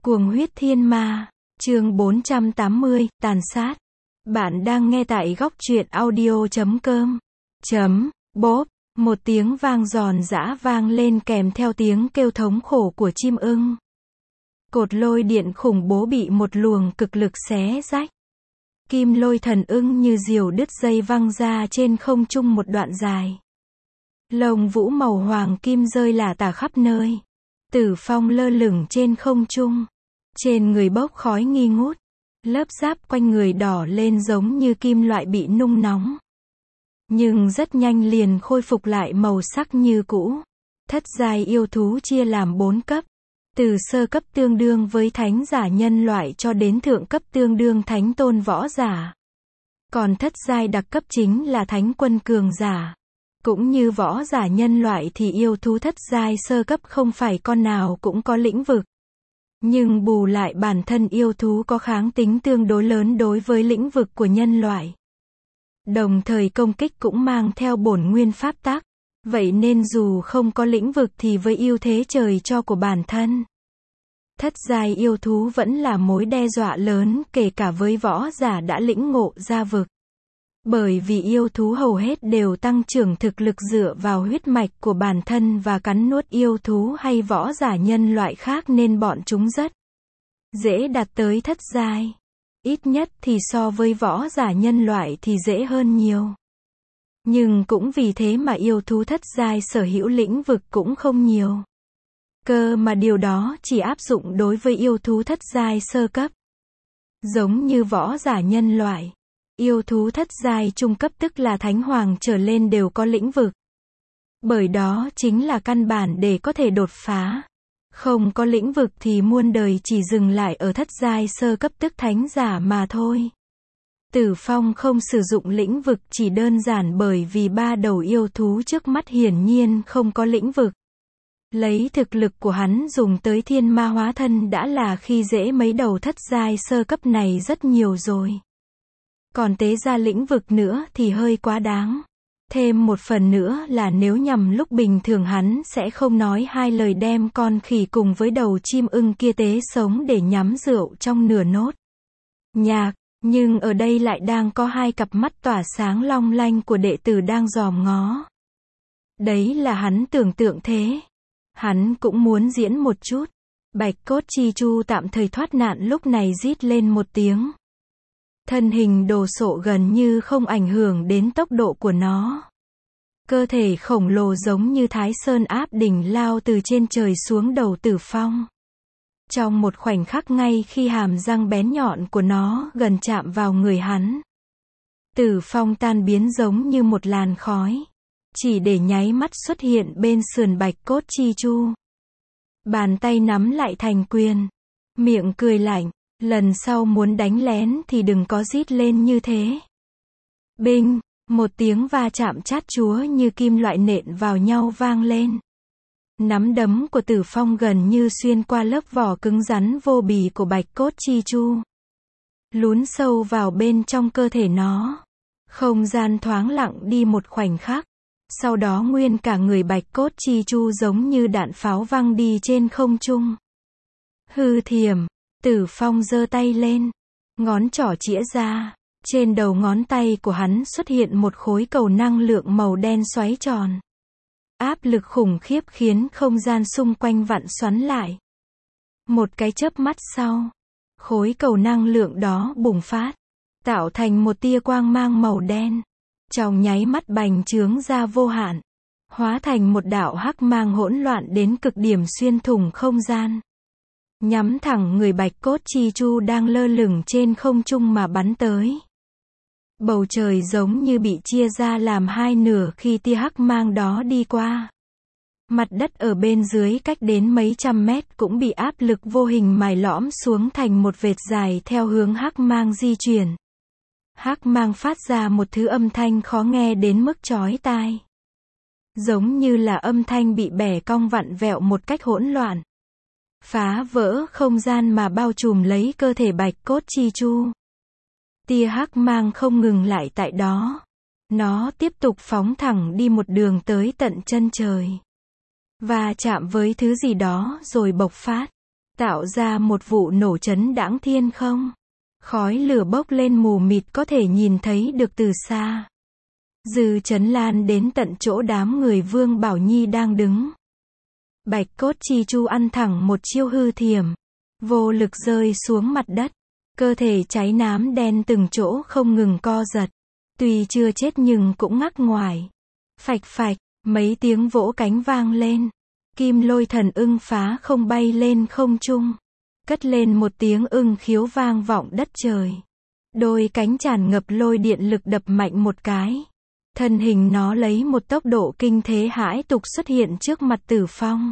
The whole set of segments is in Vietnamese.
Cuồng huyết thiên ma, chương 480, tàn sát. Bạn đang nghe tại góc truyện audio.com. Bốp, một tiếng vang giòn giã vang lên kèm theo tiếng kêu thống khổ của chim ưng. Cột lôi điện khủng bố bị một luồng cực lực xé rách. Kim lôi thần ưng như diều đứt dây văng ra trên không trung một đoạn dài. Lông vũ màu hoàng kim rơi lả tả khắp nơi. Tử Phong lơ lửng trên không trung. Trên người bốc khói nghi ngút. Lớp giáp quanh người đỏ lên giống như kim loại bị nung nóng. Nhưng rất nhanh liền khôi phục lại màu sắc như cũ. Thất giai yêu thú chia làm 4 cấp. Từ sơ cấp tương đương với thánh giả nhân loại cho đến thượng cấp tương đương thánh tôn võ giả. Còn thất giai đặc cấp chính là thánh quân cường giả. Cũng như võ giả nhân loại thì yêu thú thất giai sơ cấp không phải con nào cũng có lĩnh vực. Nhưng bù lại bản thân yêu thú có kháng tính tương đối lớn đối với lĩnh vực của nhân loại. Đồng thời công kích cũng mang theo bổn nguyên pháp tắc. Vậy nên dù không có lĩnh vực thì với ưu thế trời cho của bản thân, thất giai yêu thú vẫn là mối đe dọa lớn kể cả với võ giả đã lĩnh ngộ ra vực. Bởi vì yêu thú hầu hết đều tăng trưởng thực lực dựa vào huyết mạch của bản thân và cắn nuốt yêu thú hay võ giả nhân loại khác nên bọn chúng rất dễ đạt tới thất giai. Ít nhất thì so với võ giả nhân loại thì dễ hơn nhiều. Nhưng cũng vì thế mà yêu thú thất giai sở hữu lĩnh vực cũng không nhiều. Cơ mà điều đó chỉ áp dụng đối với yêu thú thất giai sơ cấp. Giống như võ giả nhân loại, yêu thú thất giai trung cấp tức là thánh hoàng trở lên đều có lĩnh vực. Bởi đó chính là căn bản để có thể đột phá. Không có lĩnh vực thì muôn đời chỉ dừng lại ở thất giai sơ cấp tức thánh giả mà thôi. Tử Phong không sử dụng lĩnh vực chỉ đơn giản bởi vì ba đầu yêu thú trước mắt hiển nhiên không có lĩnh vực. Lấy thực lực của hắn dùng tới thiên ma hóa thân đã là khi dễ mấy đầu thất giai sơ cấp này rất nhiều rồi. Còn tế ra lĩnh vực nữa thì hơi quá đáng. Thêm một phần nữa là nếu nhằm lúc bình thường hắn sẽ không nói hai lời đem con khỉ cùng với đầu chim ưng kia tế sống để nhắm rượu trong nửa nốt nhạc. Nhưng ở đây lại đang có hai cặp mắt tỏa sáng long lanh của đệ tử đang dòm ngó. Đấy là hắn tưởng tượng thế. Hắn cũng muốn diễn một chút. Bạch cốt chi chu tạm thời thoát nạn lúc này rít lên một tiếng. Thân hình đồ sộ gần như không ảnh hưởng đến tốc độ của nó. Cơ thể khổng lồ giống như Thái Sơn áp đỉnh lao từ trên trời xuống đầu Tử Phong. Trong một khoảnh khắc ngay khi hàm răng bén nhọn của nó gần chạm vào người hắn, Tử Phong tan biến giống như một làn khói. Chỉ để nháy mắt xuất hiện bên sườn bạch cốt chi chu. Bàn tay nắm lại thành quyền. Miệng cười lạnh. Lần sau muốn đánh lén thì đừng có rít lên như thế. Binh, một tiếng va chạm chát chúa như kim loại nện vào nhau vang lên. Nắm đấm của Tử Phong gần như xuyên qua lớp vỏ cứng rắn vô bì của bạch cốt chi chu. Lún sâu vào bên trong cơ thể nó. Không gian thoáng lặng đi một khoảnh khắc. Sau đó nguyên cả người bạch cốt chi chu giống như đạn pháo văng đi trên không trung. Hư thiểm, Tử Phong giơ tay lên. Ngón trỏ chĩa ra. Trên đầu ngón tay của hắn xuất hiện một khối cầu năng lượng màu đen xoáy tròn. Áp lực khủng khiếp khiến không gian xung quanh vặn xoắn lại. Một cái chớp mắt sau, khối cầu năng lượng đó bùng phát, tạo thành một tia quang mang màu đen. Trong nháy mắt bành trướng ra vô hạn, hóa thành một đạo hắc mang hỗn loạn đến cực điểm xuyên thủng không gian. Nhắm thẳng người bạch cốt chi chu đang lơ lửng trên không trung mà bắn tới. Bầu trời giống như bị chia ra làm hai nửa khi tia hắc mang đó đi qua. Mặt đất ở bên dưới cách đến mấy trăm mét cũng bị áp lực vô hình mài lõm xuống thành một vệt dài theo hướng hắc mang di chuyển. Hắc mang phát ra một thứ âm thanh khó nghe đến mức chói tai. Giống như là âm thanh bị bẻ cong vặn vẹo một cách hỗn loạn. Phá vỡ không gian mà bao trùm lấy cơ thể bạch cốt chi chu. Tia hắc mang không ngừng lại tại đó. Nó tiếp tục phóng thẳng đi một đường tới tận chân trời. Và chạm với thứ gì đó rồi bộc phát. tạo ra một vụ nổ chấn đãng thiên không. Khói lửa bốc lên mù mịt có thể nhìn thấy được từ xa. Dư chấn lan đến tận chỗ đám người Vương Bảo Nhi đang đứng. Bạch cốt chi chu ăn thẳng một chiêu hư thiểm. Vô lực rơi xuống mặt đất. Cơ thể cháy nám đen từng chỗ không ngừng co giật. Tuy chưa chết nhưng cũng ngắc ngoài. Phạch phạch, mấy tiếng vỗ cánh vang lên. Kim lôi thần ưng phá không bay lên không trung. Cất lên một tiếng ưng khiếu vang vọng đất trời. Đôi cánh tràn ngập lôi điện lực đập mạnh một cái. Thân hình nó lấy một tốc độ kinh thế hãi tục xuất hiện trước mặt Tử Phong.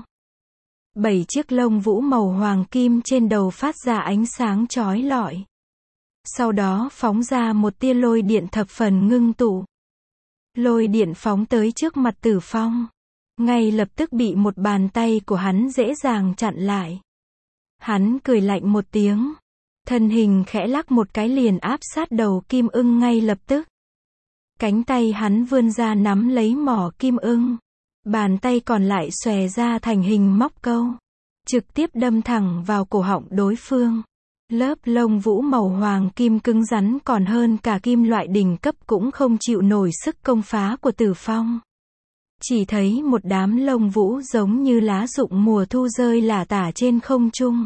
7 chiếc lông vũ màu hoàng kim trên đầu phát ra ánh sáng chói lọi. Sau đó phóng ra một tia lôi điện thập phần ngưng tụ. Lôi điện phóng tới trước mặt Tử Phong. Ngay lập tức bị một bàn tay của hắn dễ dàng chặn lại. Hắn cười lạnh một tiếng. Thân hình khẽ lắc một cái liền áp sát đầu kim ưng ngay lập tức. Cánh tay hắn vươn ra nắm lấy mỏ kim ưng. Bàn tay còn lại xòe ra thành hình móc câu. Trực tiếp đâm thẳng vào cổ họng đối phương. Lớp lông vũ màu hoàng kim cứng rắn còn hơn cả kim loại đỉnh cấp cũng không chịu nổi sức công phá của Tử Phong. Chỉ thấy một đám lông vũ giống như lá rụng mùa thu rơi lả tả trên không trung.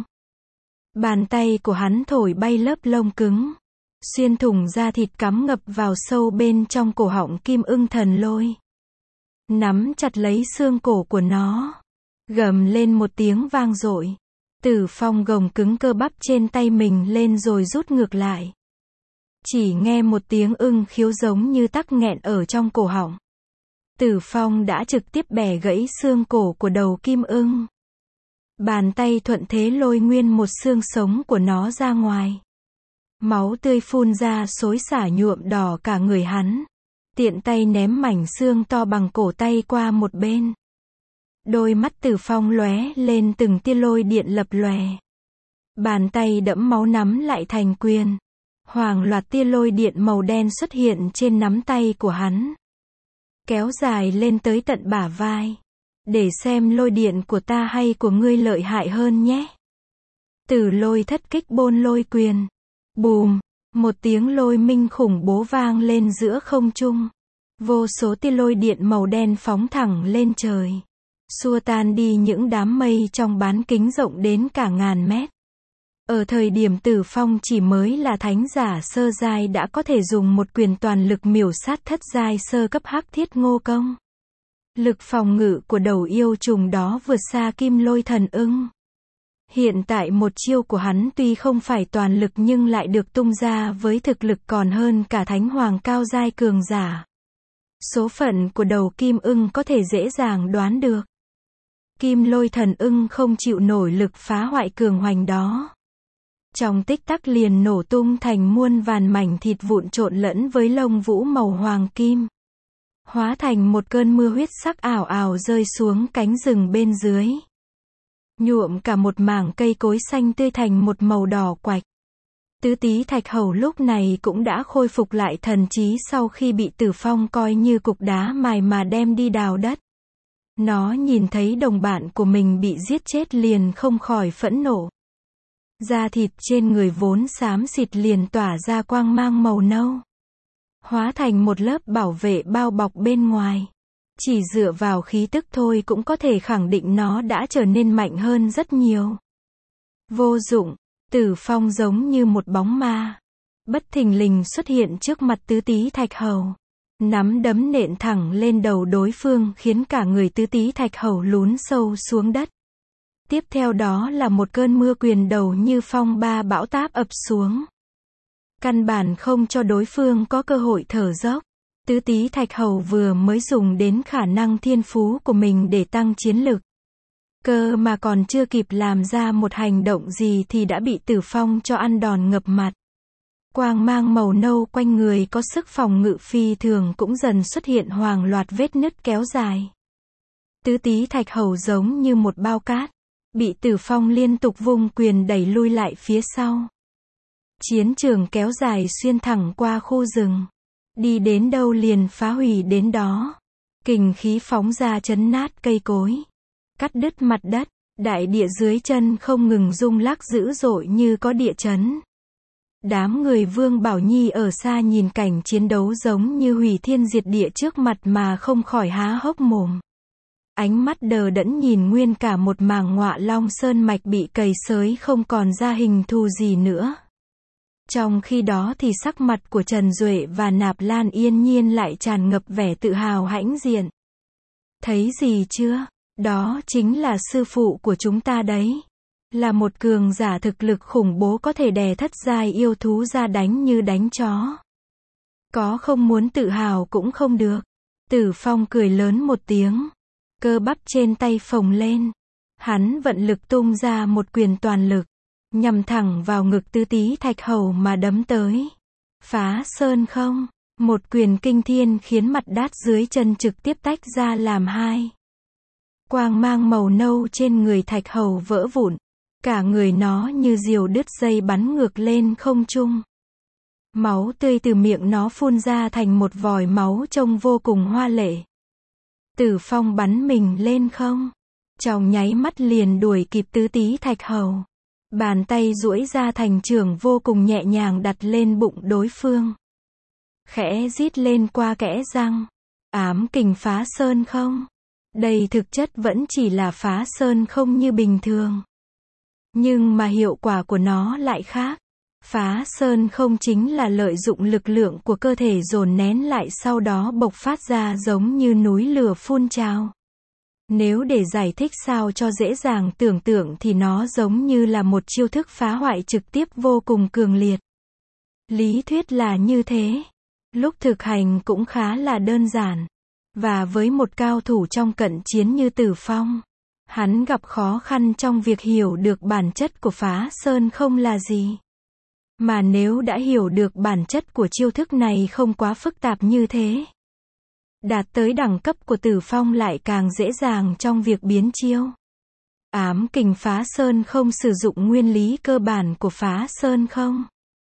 Bàn tay của hắn thổi bay lớp lông cứng. Xuyên thủng da thịt cắm ngập vào sâu bên trong cổ họng kim ưng thần lôi. Nắm chặt lấy xương cổ của nó. Gầm lên một tiếng vang dội. Tử Phong gồng cứng cơ bắp trên tay mình lên rồi rút ngược lại. Chỉ nghe một tiếng ưng khiếu giống như tắc nghẹn ở trong cổ họng. Tử Phong đã trực tiếp bẻ gãy xương cổ của đầu kim ưng. Bàn tay thuận thế lôi nguyên một xương sống của nó ra ngoài. Máu tươi phun ra xối xả nhuộm đỏ cả người hắn. Tiện tay ném mảnh xương to bằng cổ tay qua một bên. Đôi mắt Tử Phong lóe lên từng tia lôi điện lập lòe. Bàn tay đẫm máu nắm lại thành quyền. Hàng loạt tia lôi điện màu đen xuất hiện trên nắm tay của hắn. Kéo dài lên tới tận bả vai. Để xem lôi điện của ta hay của ngươi lợi hại hơn nhé. Tử Lôi thất kích bôn lôi quyền. Bùm, một tiếng lôi minh khủng bố vang lên giữa không trung. Vô số tia lôi điện màu đen phóng thẳng lên trời. Xua tan đi những đám mây trong bán kính rộng đến cả ngàn mét. Ở thời điểm Tử Phong chỉ mới là thánh giả sơ giai đã có thể dùng một quyền toàn lực miểu sát thất giai sơ cấp Hắc Thiết Ngô Công. Lực phòng ngự của đầu yêu trùng đó vượt xa Kim Lôi Thần Ưng. Hiện tại một chiêu của hắn tuy không phải toàn lực nhưng lại được tung ra với thực lực còn hơn cả thánh hoàng cao giai cường giả. Số phận của đầu kim ưng có thể dễ dàng đoán được. Kim Lôi Thần Ưng không chịu nổi lực phá hoại cường hoành đó. Trong tích tắc liền nổ tung thành muôn vàn mảnh thịt vụn trộn lẫn với lông vũ màu hoàng kim. Hóa thành một cơn mưa huyết sắc ảo ảo rơi xuống cánh rừng bên dưới. Nhuộm cả một mảng cây cối xanh tươi thành một màu đỏ quạch. Tứ Tý Thạch Hầu lúc này cũng đã khôi phục lại thần trí sau khi bị Tử Phong coi như cục đá mài mà đem đi đào đất. Nó nhìn thấy đồng bạn của mình bị giết chết liền không khỏi phẫn nộ. Da thịt trên người vốn xám xịt liền tỏa ra quang mang màu nâu. Hóa thành một lớp bảo vệ bao bọc bên ngoài. Chỉ dựa vào khí tức thôi cũng có thể khẳng định nó đã trở nên mạnh hơn rất nhiều. Vô dụng, Tử Phong giống như một bóng ma. Bất thình lình xuất hiện trước mặt Tứ Tý Thạch Hầu. Nắm đấm nện thẳng lên đầu đối phương khiến cả người Tứ Tý Thạch Hầu lún sâu xuống đất. Tiếp theo đó là một cơn mưa quyền đầu như phong ba bão táp ập xuống. Căn bản không cho đối phương có cơ hội thở dốc. Tứ Tý Thạch Hầu vừa mới dùng đến khả năng thiên phú của mình để tăng chiến lực. Cơ mà còn chưa kịp làm ra một hành động gì thì đã bị Tử Phong cho ăn đòn ngập mặt. Quang mang màu nâu quanh người có sức phòng ngự phi thường cũng dần xuất hiện hàng loạt vết nứt kéo dài. Tứ Tý Thạch Hầu giống như một bao cát. Bị Tử Phong liên tục vung quyền đẩy lui lại phía sau. Chiến trường kéo dài xuyên thẳng qua khu rừng. Đi đến đâu liền phá hủy đến đó. Kình khí phóng ra chấn nát cây cối. Cắt đứt mặt đất. Đại địa dưới chân không ngừng rung lắc dữ dội như có địa chấn. Đám người Vương Bảo Nhi ở xa nhìn cảnh chiến đấu giống như hủy thiên diệt địa trước mặt mà không khỏi há hốc mồm. Ánh mắt đờ đẫn nhìn nguyên cả một mảng ngọa long sơn mạch bị cày xới không còn ra hình thù gì nữa. Trong khi đó thì sắc mặt của Trần Duệ và Nạp Lan Yên Nhiên lại tràn ngập vẻ tự hào hãnh diện. Thấy gì chưa? Đó chính là sư phụ của chúng ta đấy. Là một cường giả thực lực khủng bố có thể đè thất giai yêu thú ra đánh như đánh chó. Có không muốn tự hào cũng không được. Tử Phong cười lớn một tiếng. Cơ bắp trên tay phồng lên. Hắn vận lực tung ra một quyền toàn lực. Nhằm thẳng vào ngực Tứ Tý Thạch Hầu mà đấm tới. Phá sơn không. Một quyền kinh thiên khiến mặt đát dưới chân trực tiếp tách ra làm hai. Quang mang màu nâu trên người Thạch Hầu vỡ vụn. Cả người nó như diều đứt dây bắn ngược lên không trung. Máu tươi từ miệng nó phun ra thành một vòi máu trông vô cùng hoa lệ. Tử Phong bắn mình lên không. Trong nháy mắt liền đuổi kịp Tứ Tý Thạch Hầu. Bàn tay duỗi ra thành chưởng vô cùng nhẹ nhàng đặt lên bụng đối phương. Khẽ rít lên qua kẽ răng. Ám kình phá sơn không. Đây thực chất vẫn chỉ là phá sơn không như bình thường. Nhưng mà hiệu quả của nó lại khác. Phá sơn không chính là lợi dụng lực lượng của cơ thể dồn nén lại sau đó bộc phát ra giống như núi lửa phun trào. Nếu để giải thích sao cho dễ dàng tưởng tượng thì nó giống như là một chiêu thức phá hoại trực tiếp vô cùng cường liệt. Lý thuyết là như thế. Lúc thực hành cũng khá là đơn giản. Và với một cao thủ trong cận chiến như Tử Phong, hắn gặp khó khăn trong việc hiểu được bản chất của phá sơn không là gì. Mà nếu đã hiểu được bản chất của chiêu thức này không quá phức tạp như thế. Đạt tới đẳng cấp của Tử Phong lại càng dễ dàng trong việc biến chiêu. Ám kình phá sơn không sử dụng nguyên lý cơ bản của phá sơn không.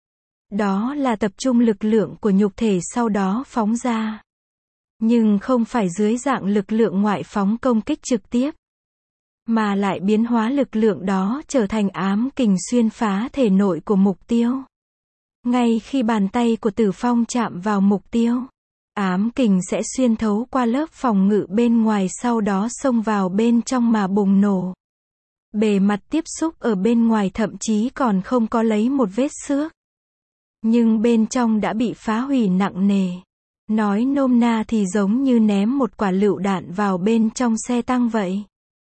Đó là tập trung lực lượng của nhục thể sau đó phóng ra. Nhưng không phải dưới dạng lực lượng ngoại phóng công kích trực tiếp. Mà lại biến hóa lực lượng đó trở thành ám kình xuyên phá thể nội của mục tiêu. Ngay khi bàn tay của Tử Phong chạm vào mục tiêu, ám kình sẽ xuyên thấu qua lớp phòng ngự bên ngoài sau đó xông vào bên trong mà bùng nổ. Bề mặt tiếp xúc ở bên ngoài thậm chí còn không có lấy một vết xước. Nhưng bên trong đã bị phá hủy nặng nề. Nói nôm na thì giống như ném một quả lựu đạn vào bên trong xe tăng vậy.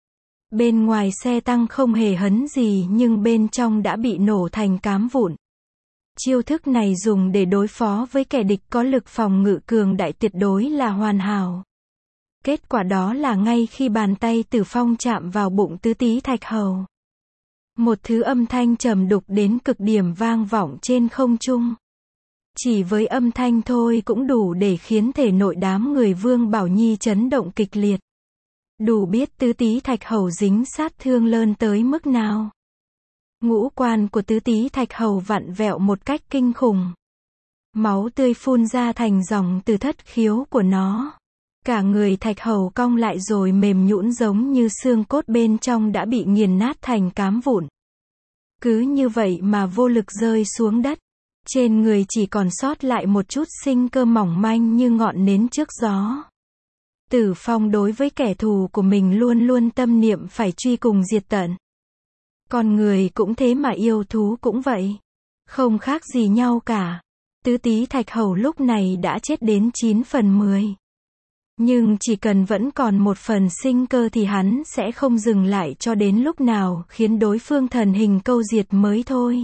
Bên ngoài xe tăng không hề hấn gì nhưng bên trong đã bị nổ thành cám vụn. Chiêu thức này dùng để đối phó với kẻ địch có lực phòng ngự cường đại tuyệt đối là hoàn hảo. Kết quả đó là ngay khi bàn tay Tử Phong chạm vào bụng Tứ Tý Thạch Hầu. Một thứ âm thanh trầm đục đến cực điểm vang vọng trên không trung. Chỉ với âm thanh thôi cũng đủ để khiến thể nội đám người Vương Bảo Nhi chấn động kịch liệt. Đủ biết Tứ Tý Thạch Hầu dính sát thương lớn tới mức nào. Ngũ quan của Tứ Tý Thạch Hầu vặn vẹo một cách kinh khủng. Máu tươi phun ra thành dòng từ thất khiếu của nó. Cả người Thạch Hầu cong lại rồi mềm nhũn giống như xương cốt bên trong đã bị nghiền nát thành cám vụn. Cứ như vậy mà vô lực rơi xuống đất. Trên người chỉ còn sót lại một chút sinh cơ mỏng manh như ngọn nến trước gió. Tử Phong đối với kẻ thù của mình luôn luôn tâm niệm phải truy cùng diệt tận. Con người cũng thế mà yêu thú cũng vậy. Không khác gì nhau cả. Tứ Tý Thạch Hầu lúc này đã chết đến 9/10. Nhưng chỉ cần vẫn còn một phần sinh cơ thì hắn sẽ không dừng lại cho đến lúc nào khiến đối phương thần hình câu diệt mới thôi.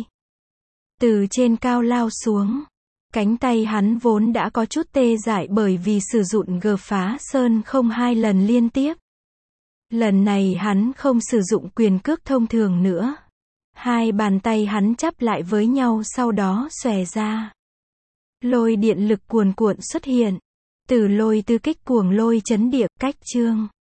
Từ trên cao lao xuống. Cánh tay hắn vốn đã có chút tê dại bởi vì sử dụng G phá sơn không 2 lần liên tiếp. Lần này hắn không sử dụng quyền cước thông thường nữa. Hai bàn tay hắn chắp lại với nhau sau đó xòe ra. Lôi điện lực cuồn cuộn xuất hiện. Từ lôi tư kích cuồng lôi chấn địa cách chương.